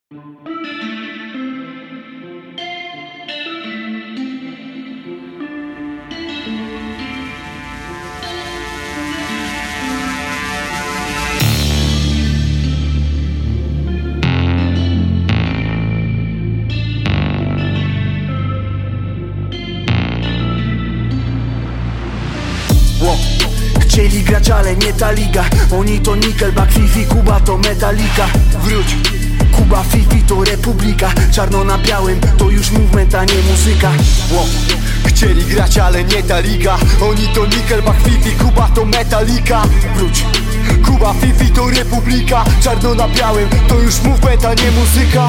Chcieli grać, ale nie ta liga. Oni to Nickelback, Fifi, Kuba to Metallica. Wróć, Kuba, Fifi to Republika. Czarno na białym to już movement, a nie muzyka. Chcieli grać, ale nie ta liga. Oni to Nickelback, Fifi, Kuba to Metallica. Wróć, Kuba, Fifi to Republika. Czarno na białym to już movement, a nie muzyka.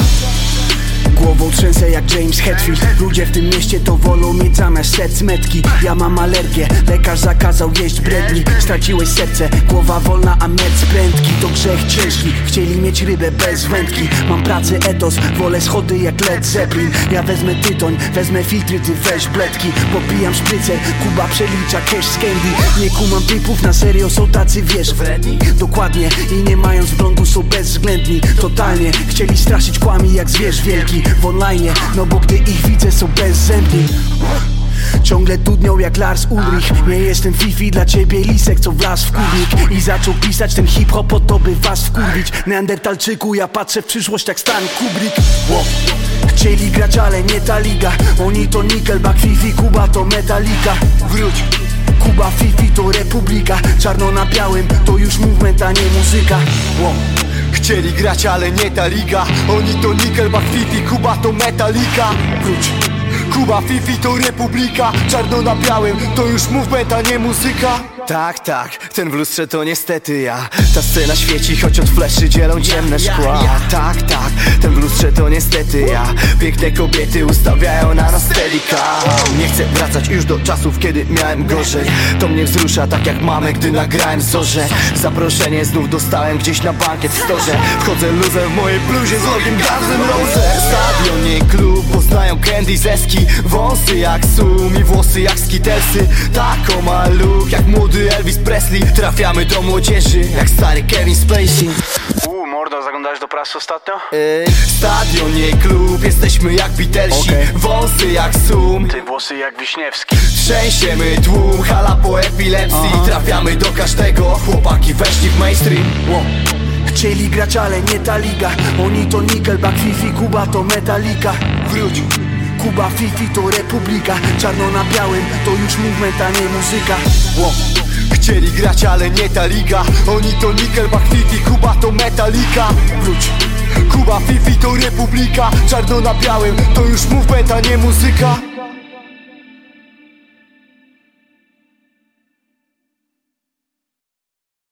Głową trzęsę jak James Hetfield. Ludzie w tym mieście to wolą mieć zamiast serc metki. Ja mam alergię, lekarz zakazał jeść bredni. Straciłeś serce, głowa wolna, a mecz prędki. To grzech ciężki, chcieli mieć rybę bez wędki. Mam pracę etos, wolę schody jak Led Zeppelin. Ja wezmę tytoń, wezmę filtry, ty weź bledki. Popijam szprycer, Kuba przelicza cash z candy. Nie kumam typów, na serio są tacy, wiesz, wredni. Dokładnie, i nie mając blondu są bezwzględni. Totalnie, chcieli straszyć kłami jak zwierz wielki w online, no bo gdy ich widzę są bezzębni. Ciągle dudnią jak Lars Ulrich. Nie jestem Fifi, dla ciebie lisek, co wlazł w kurnik i zaczął pisać ten hip-hop po to, by was wkurwić. Neandertalczyku, ja patrzę w przyszłość jak Stan Kubrick. Chcieli grać, ale nie ta liga. Oni to Nickelback, Fifi, Kuba to Metallica. Wróć, Kuba, Fifi to Republika. Czarno na białym to już movement, a nie muzyka. Chcieli grać, ale nie ta liga. Oni to Nickelback, Fifi, Kuba to Metallica. Wróć, Kuba, Fifi to Republika. Czarno na białym to już movement, a nie muzyka. Tak, ten w lustrze to niestety ja. Ta scena świeci, choć od fleszy dzielą ciemne szkła. Tak, ten w lustrze to niestety ja. Piękne kobiety ustawiają na nas telika. Nie chcę wracać już do czasów, kiedy miałem gorzej. To mnie wzrusza tak jak mamę, gdy nagrałem Zorze. Zaproszenie znów dostałem gdzieś na bankiet w Storze. Wchodzę luzem w mojej bluzie z logiem Guns N' Roses. Stadion, nie klub, poznają Candy Zeski. Wąsy jak sum i włosy jak skitelsy. Taką ma look jak młody Elvis Presley. Trafiamy do młodzieży jak stary Kevin Spacey. Mordo, zaglądałeś do prasy ostatnio? Stadion, nie klub, jesteśmy jak Beatlesi. Wąsy jak sum, Ty włosy jak Wiśniewski. trzęsiemy tłum, hala po epilepsji. Trafiamy do każdego, chłopaki weszli w mainstream. Chcieli grać, ale nie ta liga. Oni to Nickelback, Fifi, Kuba to Metallica. Wróć, Kuba, Fifi to Republika. Czarno na białym to już movement, a nie muzyka. Chcieli grać, ale nie ta liga. Oni to Nickelback, Fifi, Kuba to Metallica. Wróć, Kuba, Fifi to Republika. Czarno na białym to już movement, a nie muzyka.